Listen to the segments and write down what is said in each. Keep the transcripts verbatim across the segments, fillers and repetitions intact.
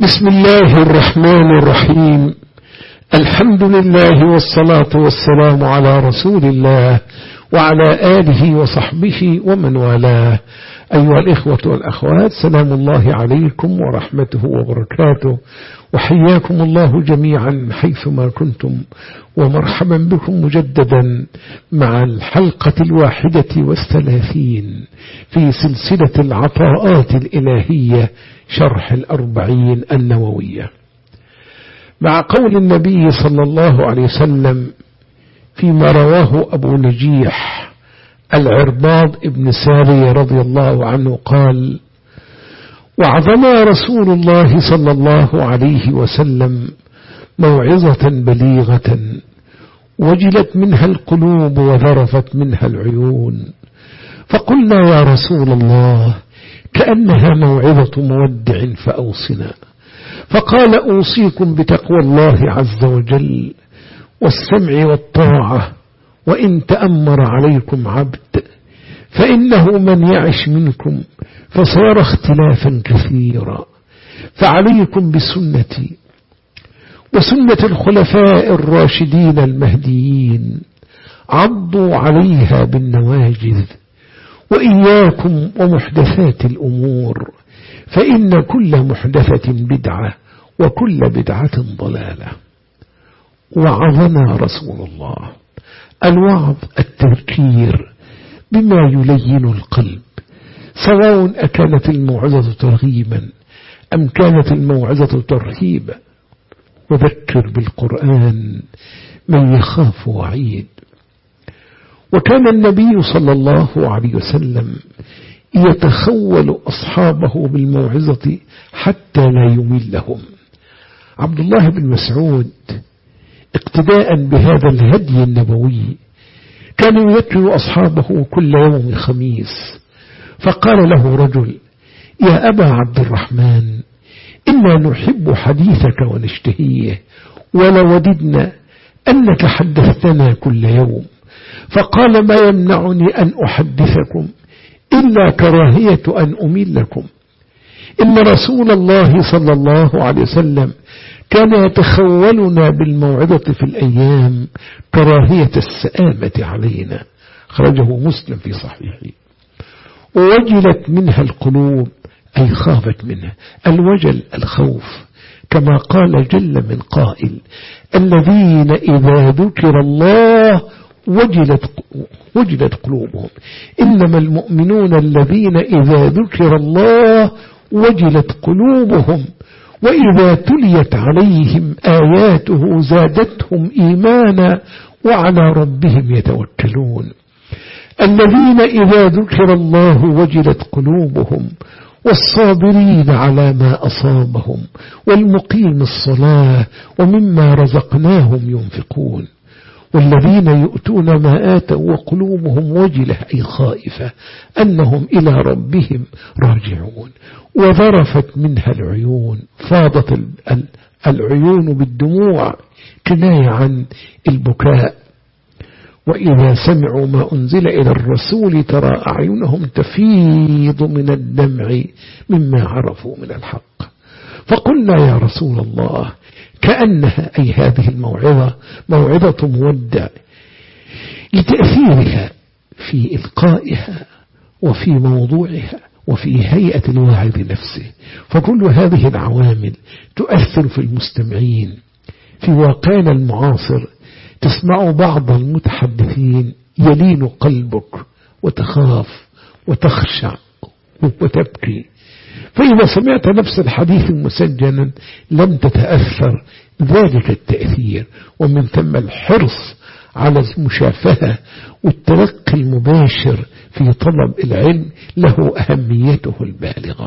بسم الله الرحمن الرحيم. الحمد لله والصلاة والسلام على رسول الله وعلى آله وصحبه ومن والاه. أيها الإخوة والأخوات، سلام الله عليكم ورحمته وبركاته، وحياكم الله جميعا حيثما كنتم، ومرحبا بكم مجددا مع الحلقة الواحدة والثلاثين في سلسلة العطاءات الإلهية شرح الأربعين النووية، مع قول النبي صلى الله عليه وسلم فيما رواه أبو نجيح العرباض ابن سارية رضي الله عنه قال: وعظنا رسول الله صلى الله عليه وسلم موعظة بليغة وجلت منها القلوب وذرفت منها العيون، فقلنا يا رسول الله كأنها موعظة مودع فأوصنا. فقال: أوصيكم بتقوى الله عز وجل والسمع والطاعة، وإن تأمر عليكم عبد، فإنه من يعش منكم فصار اختلافا كثيرا، فعليكم بسنتي وسنة الخلفاء الراشدين المهديين، عضوا عليها بالنواجذ، وإياكم ومحدثات الأمور، فإن كل محدثة بدعة وكل بدعة ضلالة. وعظنا رسول الله. الوعظ التذكير بما يلين القلب، سواء أكانت الموعظة ترغيبا أم كانت الموعظة ترهيبا. وذكر بالقرآن من يخاف وعيد. وكان النبي صلى الله عليه وسلم يتخول أصحابه بالموعظة حتى لا يملهم. عبد الله بن مسعود اقتداء بهذا الهدي النبوي كان يذكر أصحابه كل يوم خميس، فقال له رجل: يا أبا عبد الرحمن، إنا نحب حديثك ونشتهيه، ولوددنا أنك حدثتنا كل يوم. فقال: ما يمنعني أن أحدثكم إلا كراهية أن أملكم. إن رسول الله صلى الله عليه وسلم كان يتخولنا بالموعظة في الأيام كراهية السآمة علينا. خرجه مسلم في صحيحه. ووجلت منها القلوب، أي خافت منها. الوجل الخوف، كما قال جل من قائل: الذين إذا ذكر الله وجلت وجلت قلوبهم. إنما المؤمنون الذين إذا ذكر الله وجلت قلوبهم وإذا تليت عليهم آياته زادتهم إيمانا وعلى ربهم يتوكلون. الذين إذا ذكر الله وجلت قلوبهم، والصابرين على ما أصابهم، والمقيم الصلاة ومما رزقناهم ينفقون، والذين يؤتون ما آتوا وقلوبهم وجلة، أي خائفة، أنهم إلى ربهم راجعون. وذرفت منها العيون، فاضت العيون بالدموع، كناية عن البكاء. وإذا سمعوا ما أنزل إلى الرسول ترى أعينهم تفيض من الدمع مما عرفوا من الحق. فقلنا يا رسول الله كأنها، أي هذه الموعظة، موعظة مودع لتأثيرها في إلقائها وفي موضوعها وفي هيئة الواعظ نفسه. فكل هذه العوامل تؤثر في المستمعين. في واقعنا المعاصر تسمع بعض المتحدثين يلين قلبك وتخاف وتخشع وتبكي، فإذا سمعت نفس الحديث مسجلا لم تتأثر ذلك التأثير. ومن ثم الحرص على المشافهة والتلقي المباشر في طلب العلم له أهميته البالغة.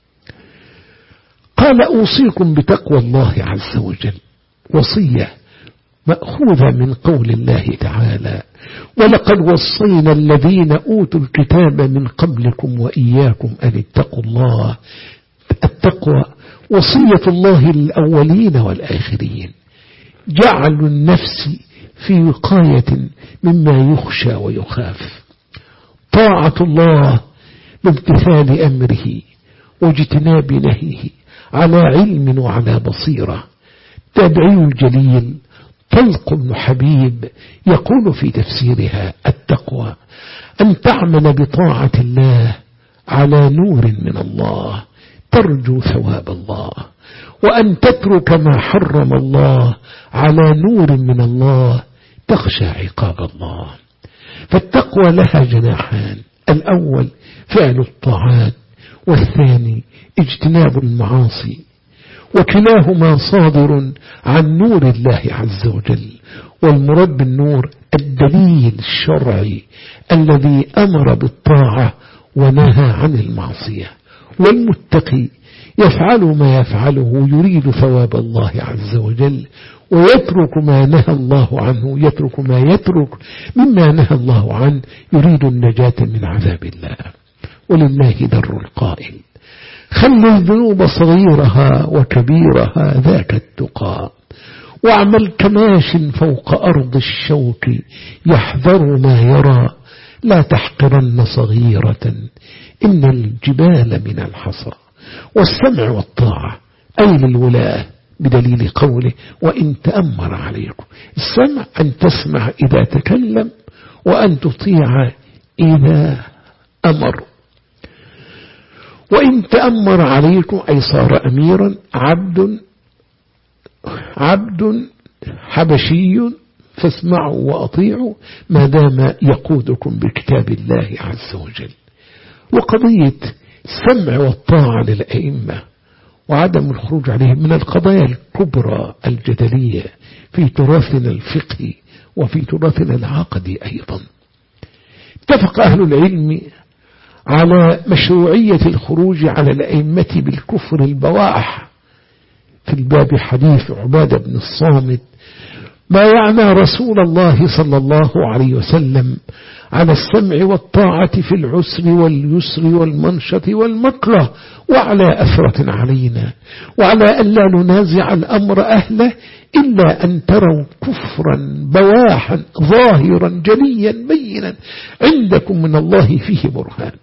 قال: أوصيكم بتقوى الله عز وجل، وصية مأخوذة من قول الله تعالى: ولقد وصينا الذين أوتوا الكتاب من قبلكم وإياكم أن اتقوا الله. التقوى وصية الله للأولين والآخرين، جعل النفس في وقاية مما يخشى ويخاف. طاعة الله بامتثال أمره واجتناب نهيه على علم وعلى بصيرة. تابعي الجليل طلق بن حبيب يقول في تفسيرها: التقوى أن تعمل بطاعة الله على نور من الله ترجو ثواب الله، وأن تترك ما حرم الله على نور من الله تخشى عقاب الله. فالتقوى لها جناحان: الأول فعل الطاعات، والثاني اجتناب المعاصي، وكلاهما صادر عن نور الله عز وجل. والمراد بالنور الدليل الشرعي الذي أمر بالطاعة ونهى عن المعصية. والمتقي يفعل ما يفعله يريد ثواب الله عز وجل، ويترك ما نهى الله عنه، يترك ما يترك مما نهى الله عنه يريد النجاة من عذاب الله. ولله در القائل: خل الذنوب صغيرها وكبيرها ذاك التقى، واعمل كماش فوق أرض الشوك يحذر ما يرى، لا تحقرن صغيرة إن الجبال من الحصى. والسمع والطاعة أي للولاة بدليل قوله: وإن تأمر عليكم. السمع أن تسمع إذا تكلم، وأن تطيع إذا أمر. وإن تأمر عليكم أي صار أميرا، عبد عبد حبشي فاسمعوا وأطيعوا ما دام يقودكم بكتاب الله عز وجل. وقضية السمع والطاعة للأئمة وعدم الخروج عليهم من القضايا الكبرى الجدلية في تراثنا الفقهي وفي تراثنا العقدي أيضا. اتفق أهل العلم على مشروعية الخروج على الأئمة بالكفر البواح. في الباب حديث عبادة بن الصامت: ما يعنى رسول الله صلى الله عليه وسلم على السمع والطاعة في العسر واليسر والمنشط والمكره، وعلى أثرة علينا، وعلى أن لا ننازع الأمر أهله إلا أن تروا كفرا بواحا ظاهرا جليا بينا عندكم من الله فيه برهان.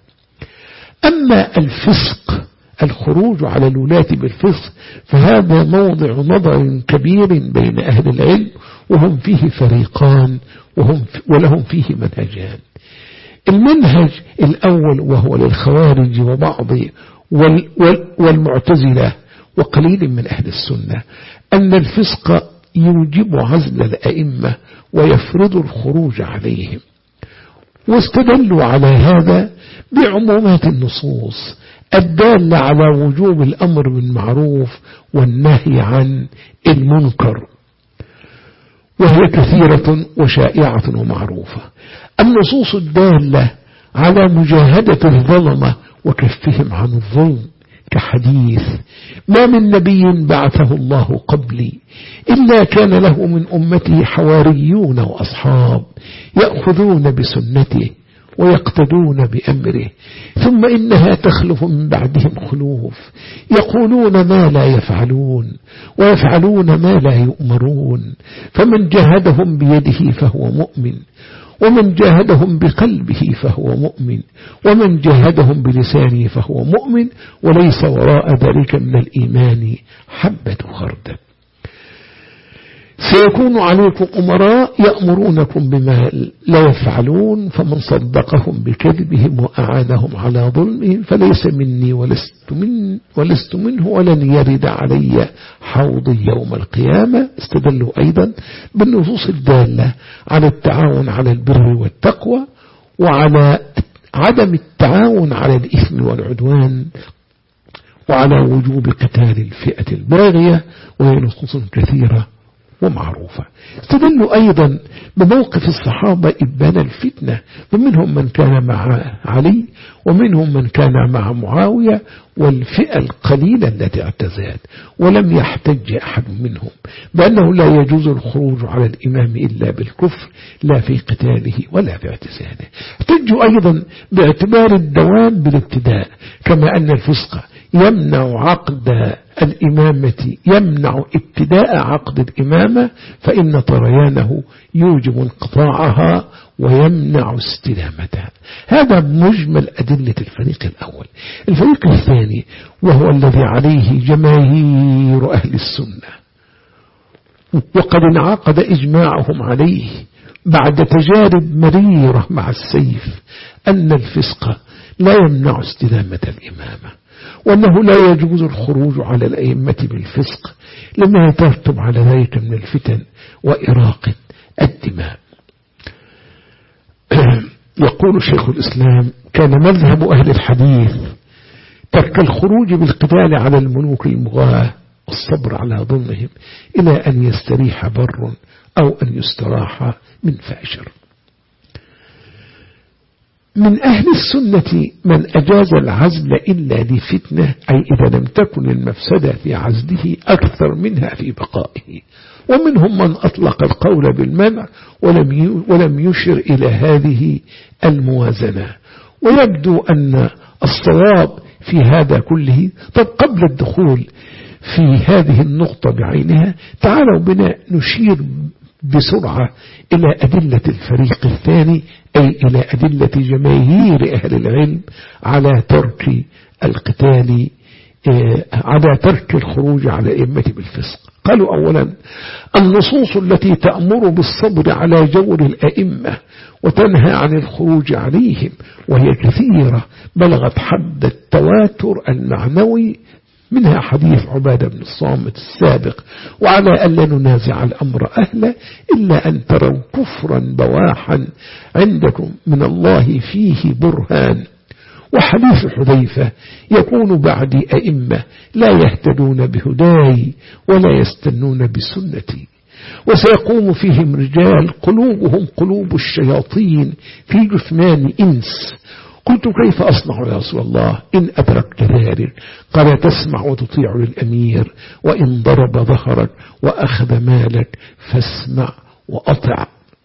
أما الفسق، الخروج على الولاة بالفسق، فهذا موضع نظر كبير بين أهل العلم، وهم فيه فريقان وهم ولهم فيه منهجان. المنهج الأول وهو للخوارج وبعض والمعتزلة وقليل من أهل السنة أن الفسق يوجب عزل الأئمة ويفرض الخروج عليهم، واستدلوا على هذا بعمومات النصوص الدالة على وجوب الأمر بالمعروف والنهي عن المنكر، وهي كثيرة وشائعة ومعروفة. النصوص الدالة على مجاهدة الظلمة وكفهم عن الظلم، كحديث: ما من نبي بعثه الله قبلي إلا كان له من أمته حواريون وأصحاب يأخذون بسنته ويقتدون بأمره، ثم إنها تخلف من بعدهم خلوف يقولون ما لا يفعلون ويفعلون ما لا يؤمرون، فمن جاهدهم بيده فهو مؤمن، ومن جاهدهم بقلبه فهو مؤمن، ومن جاهدهم بلسانه فهو مؤمن، وليس وراء ذلك من الإيمان حبة خردل. سيكون عليكم أمراء يأمرونكم بما لا يفعلون، فمن صدقهم بكذبهم وأعانهم على ظلمهم فليس مني ولست, من ولست منه ولن يرد علي حوضي يوم القيامة. استدلوا أيضا بالنصوص الدالة على التعاون على البر والتقوى، وعلى عدم التعاون على الإثم والعدوان، وعلى وجوب قتال الفئة الباغية، وهي نصوص كثيرة ومعروفة. استدلوا أيضا بموقف الصحابة إبان الفتنة، فمنهم من كان مع علي ومنهم من كان مع معاوية، والفئة القليلة التي اعتزلت، ولم يحتج أحد منهم بأنه لا يجوز الخروج على الإمام إلا بالكفر، لا في قتاله ولا في اعتزاله. احتجوا أيضا باعتبار الدوام بالابتداء، كما أن الفسق يمنع عقد الإمامة يمنع ابتداء عقد الإمامة فإن طريانه يوجب انقطاعها ويمنع استدامتها. هذا مجمل أدلة الفريق الأول. الفريق الثاني وهو الذي عليه جماهير أهل السنة وقد انعقد إجماعهم عليه بعد تجارب مريرة مع السيف أن الفسق لا يمنع استدامة الإمامة، وأنه لا يجوز الخروج على الأئمة بالفسق لما يترتب على ذلك من الفتن وإراقة الدماء. يقول شيخ الإسلام: كان مذهب أهل الحديث ترك الخروج بالقتال على الملوك المغاة والصبر على ظلمهم إلى أن يستريح بر أو أن يستراح من فاجر. من أهل السنة من أجاز العزل إلا لفتنة، أي إذا لم تكن المفسدة في عزله أكثر منها في بقائه، ومنهم من أطلق القول بالمنع ولم ولم يشر إلى هذه الموازنة. ويبدو أن الصواب في هذا كله. طب قبل الدخول في هذه النقطة بعينها تعالوا بنا نشير بسرعة إلى أدلة الفريق الثاني، أي إلى أدلة جماهير أهل العلم على ترك القتال، على ترك الخروج على الأئمة بالفسق. قالوا: أولا النصوص التي تأمر بالصبر على جور الأئمة وتنهى عن الخروج عليهم وهي كثيرة بلغت حد التواتر المعنوي، منها حديث عبادة بن الصامت السابق: وعلى ألا ننازع الأمر أهله إلا أن تروا كفرا بواحا عندكم من الله فيه برهان. وحديث حذيفة: يكون بعدي أئمة لا يهتدون بهداي ولا يستنون بسنتي، وسيقوم فيهم رجال قلوبهم قلوب الشياطين في جثمان إنس. قلت: كيف أصنع يا رسول الله إن أدركت ذلك؟ قال: تسمع وتطيع للأمير، وإن ضرب ظهرك وأخذ مالك فاسمع وأطع.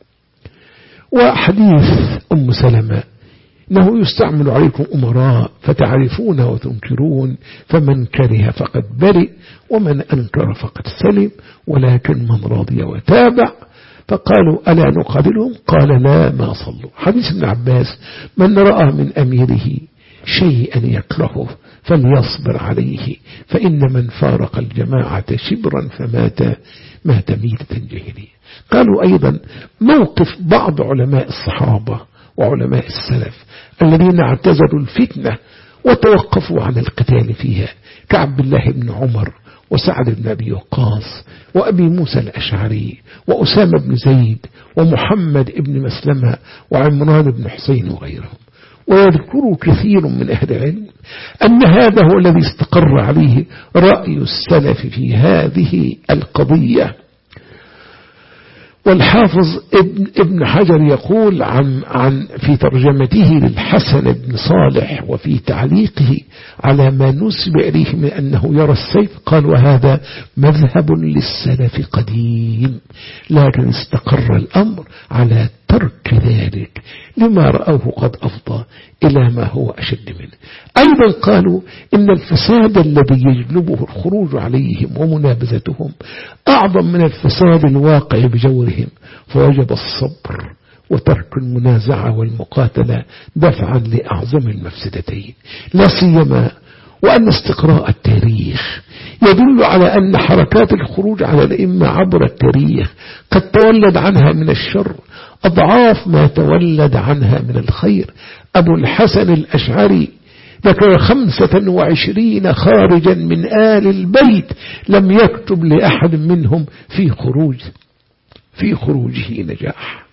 وحديث أم سلمة: إنه يستعمل عليكم أمراء فتعرفون وتنكرون، فمن كره فقد برئ ومن أنكر فقد سلم، ولكن من رضي وتابع. فقالوا: ألا نقابلهم؟ قال: لا، ما صلوا. حديث ابن عباس: من رأى من أميره شيئا يكرهه فليصبر عليه، فإن من فارق الجماعة شبرا فمات مات ميتة جاهلية. قالوا أيضا: موقف بعض علماء الصحابة وعلماء السلف الذين اعتزلوا الفتنة وتوقفوا عن القتال فيها، كعبد الله بن عمر وسعد بن أبي وقاص وأبي موسى الأشعري وأسامة بن زيد ومحمد بن مسلمة وعمران بن حسين وغيرهم. ويذكر كثير من أهل العلم أن هذا هو الذي استقر عليه رأي السلف في هذه القضية. والحافظ ابن, ابن حجر يقول عن, عن في ترجمته للحسن بن صالح وفي تعليقه على ما نسب إليه من أنه يرى السيف، قال: وهذا مذهب للسلف قديم، لكن استقر الأمر على ترك ذلك لما رأوه قد أفضى إلى ما هو أشد منه. أيضا قالوا إن الفساد الذي يجلبه الخروج عليهم ومنابذتهم أعظم من الفساد الواقع بجورهم، فوجب الصبر وترك المنازعة والمقاتلة دفعا لأعظم المفسدتين، لا سيما وأن استقراء التاريخ يدل على أن حركات الخروج على الأئمة عبر التاريخ قد تولد عنها من الشر أضعاف ما تولد عنها من الخير. أبو الحسن الأشعري ذكر خمسة وعشرين خارجا من آل البيت لم يكتب لأحد منهم في خروج في خروجه نجاح.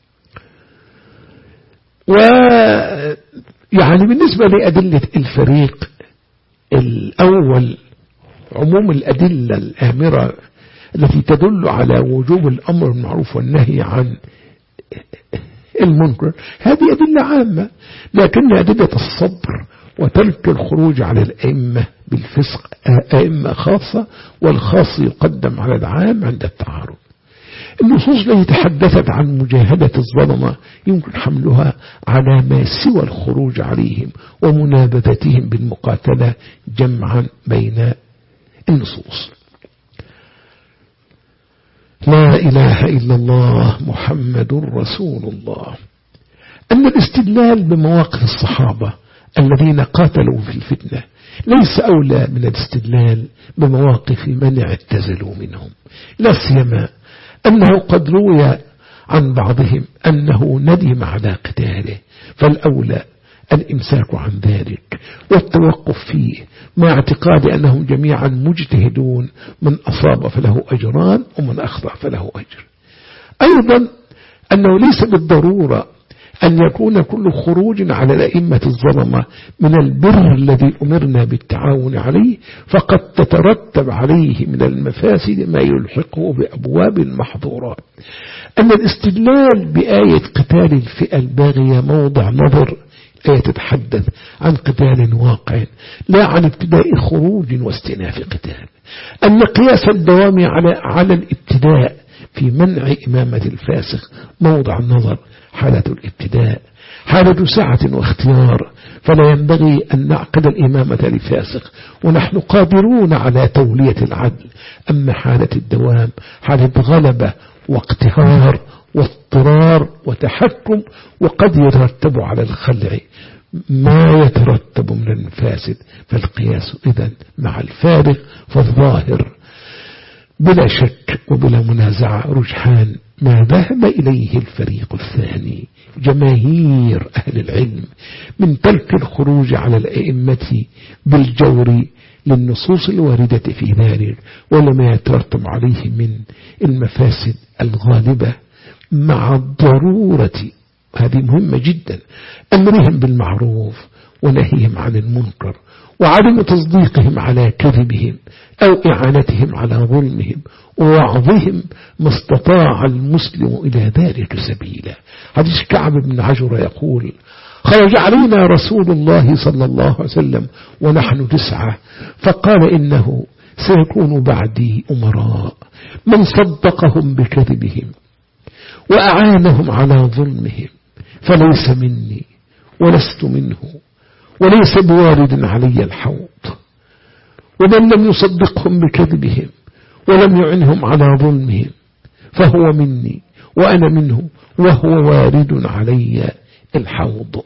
ويعني بالنسبة لأدلة الفريق الأول، عموم الأدلة الآمرة التي تدل على وجوب الأمر بالمعروف والنهي عن المنكر، هذه أدلة عامة، لكن أدلة الصبر وترك الخروج على الأئمة بالفسق أئمة خاصة، والخاص يقدم على العام عند التعارض. النصوص التي تحدثت عن مجاهدة الظلمة يمكن حملها على ما سوى الخروج عليهم ومنابذتهم بالمقاتلة جمعا بين النصوص. لا إله إلا الله محمد رسول الله. أن الاستدلال بمواقف الصحابة الذين قاتلوا في الفتنة ليس أولى من الاستدلال بمواقف من اعتزلوا منهم، لا سيما أنه قد روي عن بعضهم أنه ندم على قتاله، فالأولى الإمساك عن ذلك والتوقف فيه مع اعتقاد أنهم جميعا مجتهدون، من أصاب فله أجران ومن أخطأ فله أجر. أيضا أنه ليس بالضرورة أن يكون كل خروج على الأئمة الظلمة من البر الذي أمرنا بالتعاون عليه، فقد تترتب عليه من المفاسد ما يلحقه بأبواب المحظورات. أن الاستدلال بآية قتال الفئة الباغية موضع نظر، آية تتحدث عن قتال واقع لا عن ابتداء خروج واستئناف قتال. أن قياس الدوام على على الابتداء في منع إمامة الفاسق موضع النظر، حالة الابتداء حالة سعة واختيار، فلا ينبغي أن نعقد الإمامة لفاسق ونحن قادرون على تولية العدل. أما حالة الدوام حالة غلبة واقتهار واضطرار وتحكم، وقد يترتب على الخلع ما يترتب من المفاسد، فالقياس إذن مع الفارق. فالظاهر بلا شك وبلا منازعة رجحان ما ذهب إليه الفريق الثاني جماهير أهل العلم من ترك الخروج على الأئمة بالجور للنصوص الواردة في ذلك ولما يترتب عليه من المفاسد الغالبة، مع الضرورة، هذه مهمة جدا، أمرهم بالمعروف ونهيهم عن المنكر، وعدم تصديقهم على كذبهم أو إعانتهم على ظلمهم، ووعظهم ما استطاع المسلم إلى ذلك سبيلا. حديث كعب بن عجرة يقول: خرج علينا رسول الله صلى الله عليه وسلم ونحن تسعة، فقال: إنه سيكون بعدي أمراء من صدقهم بكذبهم وأعانهم على ظلمهم، فليس مني ولست منه، وليس بوارد علي الحوض. ومن لم يصدقهم بكذبهم ولم يعنهم على ظلمهم فهو مني وأنا منه، وهو وارد علي الحوض.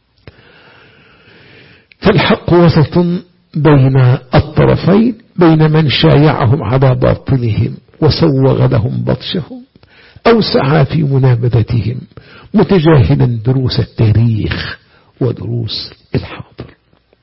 فالحق وسط بين الطرفين، بين من شايعهم على باطلهم وسوغ لهم بطشهم أو سعى في منابذتهم متجاهلا دروس التاريخ ودروس الحاضر.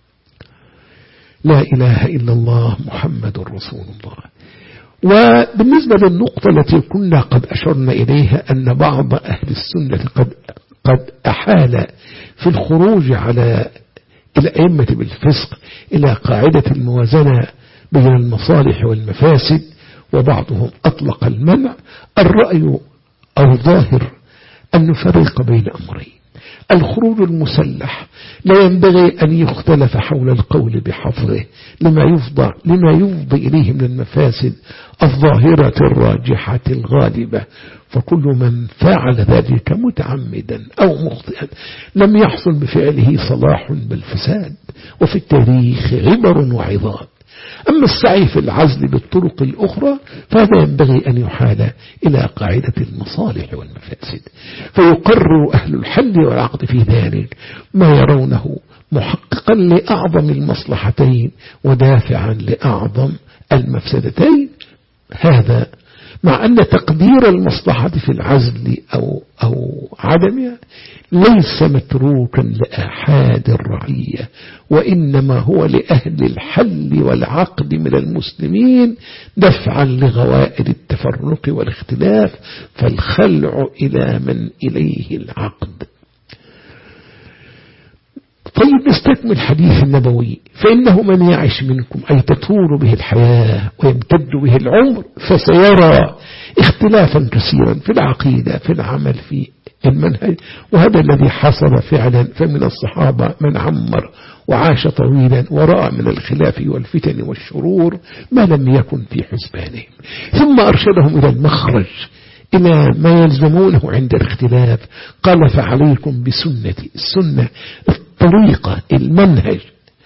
لا إله إلا الله محمد رسول الله. وبالنسبة للنقطة التي كنا قد أشرنا إليها أن بعض أهل السنة قد, قد أحال في الخروج على الأئمة بالفسق إلى قاعدة الموازنة بين المصالح والمفاسد، وبعضهم أطلق المنع. الرأي أو ظاهر أن نفرق بين أمرين: الخروج المسلح لا ينبغي أن يختلف حول القول بحظره لما يفضى, لما يفضي إليه من المفاسد الظاهرة الراجحة الغالبة، فكل من فعل ذلك متعمدا أو مخطئا لم يحصل بفعله صلاح بل فساد، وفي التاريخ عبر وعظات. أما السعي في العزل بالطرق الأخرى فهذا ينبغي أن يحال إلى قاعدة المصالح والمفاسد، فيقرر أهل الحل والعقد في ذلك ما يرونه محققا لأعظم المصلحتين ودافعا لأعظم المفسدتين. هذا مع أن تقدير المصلحة في العزل أو, أو عدمها ليس متروكا لأحد الرعية، وإنما هو لأهل الحل والعقد من المسلمين دفعا لغوائر التفرق والاختلاف، فالخلع إلى من إليه العقد. طيب نستكمل الحديث النبوي: فإنه من يعش منكم أي تطول به الحياة ويمتد به العمر فسيرى اختلافا كثيرا في العقيدة، في العمل، في المنهج. وهذا الذي حصل فعلا، فمن الصحابة من عمر وعاش طويلا ورأى من الخلاف والفتن والشرور ما لم يكن في حسبانهم، ثم أرشدهم إلى المخرج، إلى ما يلزمونه عند الاختلاف. قال: فعليكم بسنتي، السنة الطريقة المنهج،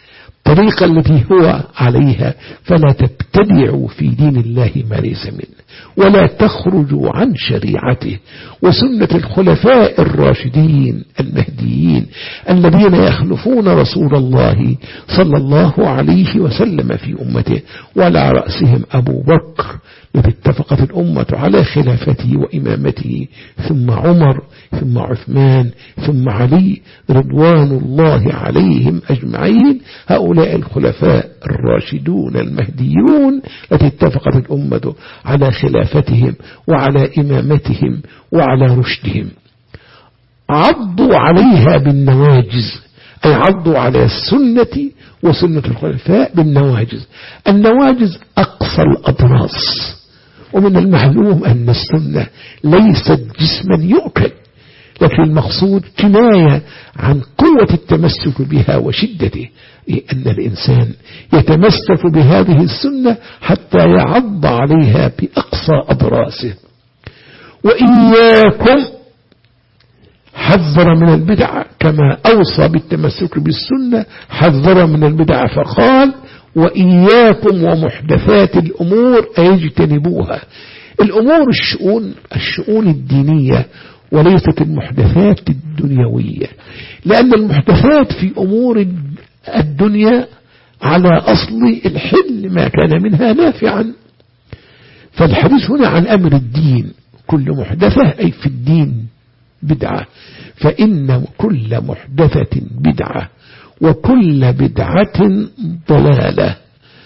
الطريقة التي هو عليها، فلا تبتدعوا في دين الله ما ليس منه، ولا تخرجوا عن شريعته وسنة الخلفاء الراشدين المهديين الذين يخلفون رسول الله صلى الله عليه وسلم في أمته، وعلى رأسهم أبو بكر الذي اتفقت الأمة على خلافته وإمامته، ثم عمر، ثم عثمان، ثم علي رضوان الله عليهم أجمعين. هؤلاء الخلفاء الراشدون المهديون التي اتفقت الأمة على خلافتهم وعلى إمامتهم وعلى رشدهم. عضوا عليها بالنواجز، أي عضوا على السنة وسنة الخلفاء بالنواجز. النواجز أقصى الأضراس، ومن المعلوم أن السنة ليست جسما يؤكل، لكن المقصود كناية عن قوة التمسك بها وشدته، أن الإنسان يتمسك بهذه السنة حتى يعض عليها بأقصى أضراسه. وإياكم، حذر من البدع كما أوصى بالتمسك بالسنة، حذر من البدع فقال وإياكم ومحدثات الأمور، أيجتنبوها. الأمور الشؤون الشؤون الدينية وليست المحدثات الدنيوية، لأن المحدثات في أمور الدنيا على أصل الحل ما كان منها نافعا. فالحديث هنا عن أمر الدين، كل محدثة أي في الدين بدعة، فإن كل محدثة بدعة وكل بدعة ضلالة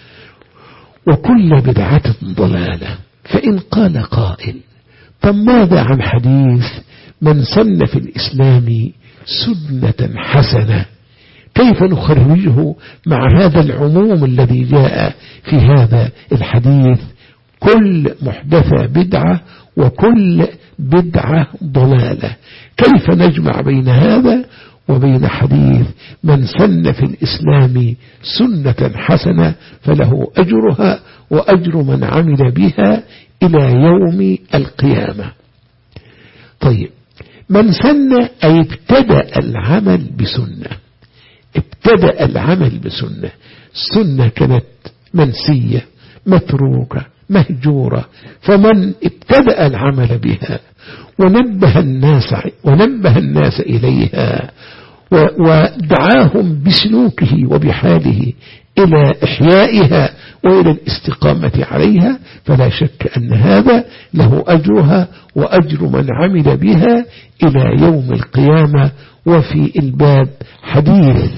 وكل بدعة ضلالة. فإن قال قائل طب ماذا عن حديث من سن في الإسلام سنة حسنة؟ كيف نخرجه مع هذا العموم الذي جاء في هذا الحديث كل محدثة بدعة وكل بدعة ضلالة؟ كيف نجمع بين هذا وبين حديث من سن في الإسلام سنة حسنة فله أجرها وأجر من عمل بها إلى يوم القيامة؟ طيب، من سن أي ابتدأ العمل بسنة، ابتدأ العمل بسنة، السنة كانت منسية متروكة مهجورة، فمن ابتدأ العمل بها ونبه الناس ونبه الناس إليها ودعاهم بسلوكه وبحاله إلى إحيائها وإلى الاستقامة عليها، فلا شك أن هذا له أجرها وأجر من عمل بها إلى يوم القيامة. وفي الباب حديث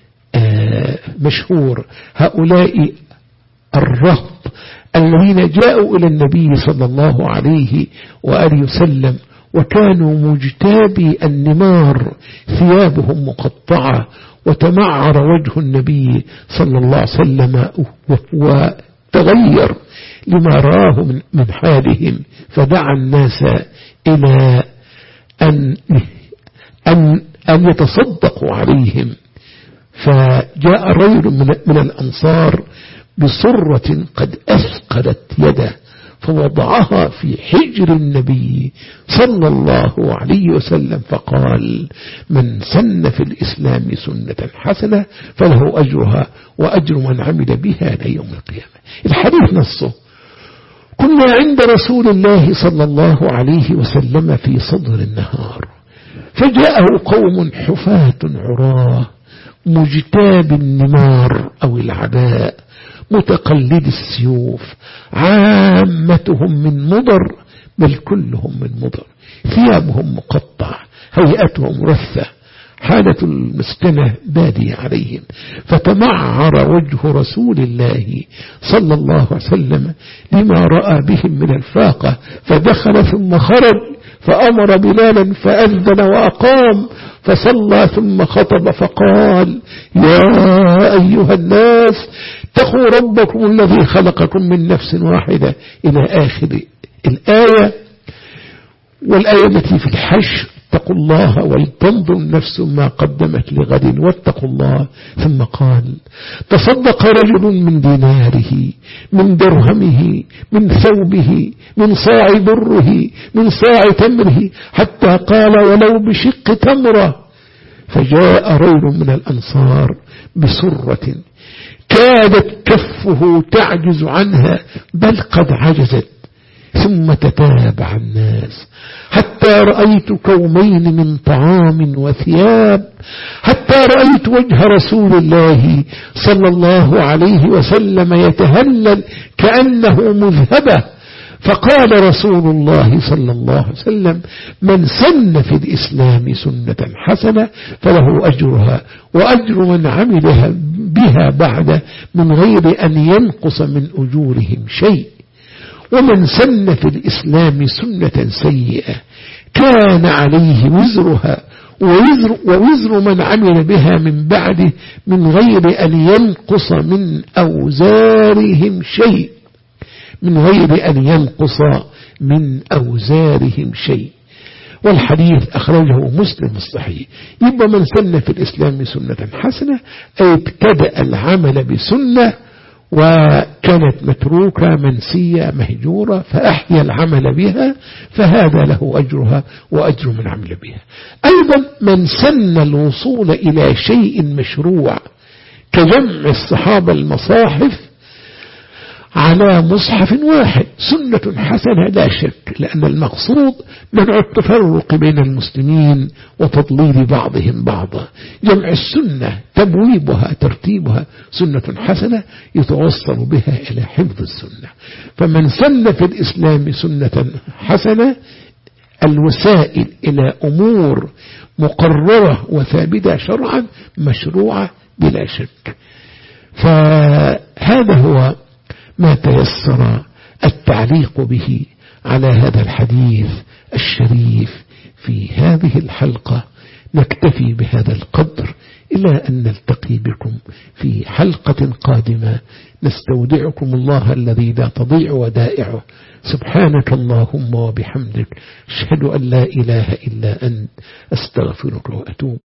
مشهور، هؤلاء الرهط الذين جاءوا إلى النبي صلى الله عليه وآله وسلم وكانوا مجتابي النمار، ثيابهم مقطعة، وتمعر وجه النبي صلى الله عليه وسلم وتغير لما راه من, من حالهم، فدعا الناس إلى أن, أن, أن يتصدقوا عليهم. فجاء رجل من, من الأنصار بصرة قد أثقلت يده فوضعها في حجر النبي صلى الله عليه وسلم فقال من سن في الإسلام سنة حسنة فله أجرها وأجر من عمل بها إلى يوم القيامة. الحديث نصه: كنا عند رسول الله صلى الله عليه وسلم في صدر النهار، فجاءه قوم حفاة عراه مجتاب النمار أو العباء متقلد السيوف، عامتهم من مضر بل كلهم من مضر، ثيابهم مقطع، هيئتهم رثة، حالة المسكنة بادية عليهم. فتمعر وجه رسول الله صلى الله عليه وسلم لما رأى بهم من الفاقة، فدخل ثم خرج فأمر بلالا فأذن وأقام فصلى ثم خطب فقال: يا أيها الناس اتقوا ربكم الذي خلقكم من نفس واحدة إلى آخر الآية. والآية التي في الحشر: اتقوا الله ولتنظر نفس ما قدمت لغد واتقوا الله. ثم قال: تصدق رجل من ديناره من درهمه من ثوبه من صاع بره من صاع تمره، حتى قال: ولو بشق تمرة. فجاء رجل من الأنصار بسرة كادت كفه تعجز عنها بل قد عجزت. ثم تتابع الناس حتى رأيت كومين من طعام وثياب، حتى رأيت وجه رسول الله صلى الله عليه وسلم يتهلل كأنه مذهبة. فقال رسول الله صلى الله عليه وسلم: من سن في الإسلام سنة حسنة فله أجرها وأجر من عملها بها بعد من غير أن ينقص من أجورهم شيء. ومن سن في الإسلام سنة سيئة كان عليه وزرها ووزر, ووزر من عمل بها من بعده من غير أن ينقص من أوزارهم شيء من غير أن ينقص من أوزارهم شيء. والحديث أخرجه مسلم الصحيح. يبقى من سن في الإسلام سنة حسنة أي ابتدأ العمل بسنة وكانت متروكة منسية مهجورة فأحيا العمل بها، فهذا له أجرها وأجر من عمل بها. أيضا من سن الوصول إلى شيء مشروع كجمع الصحابة المصاحف على مصحف واحد سنة حسنة لا شك، لأن المقصود منع التفرق بين المسلمين وتضليل بعضهم بعضا. جمع السنة تبويبها ترتيبها سنة حسنة يتوصل بها إلى حفظ السنة. فمن سن في الإسلام سنة حسنة الوسائل إلى أمور مقررة وثابتة شرعا مشروعة بلا شك. فهذا هو ما تيسر التعليق به على هذا الحديث الشريف في هذه الحلقة. نكتفي بهذا القدر إلى أن نلتقي بكم في حلقة قادمة. نستودعكم الله الذي لا تضيع ودائعه. سبحانك اللهم وبحمدك أشهد أن لا إله إلا أنت أستغفرك وأتوب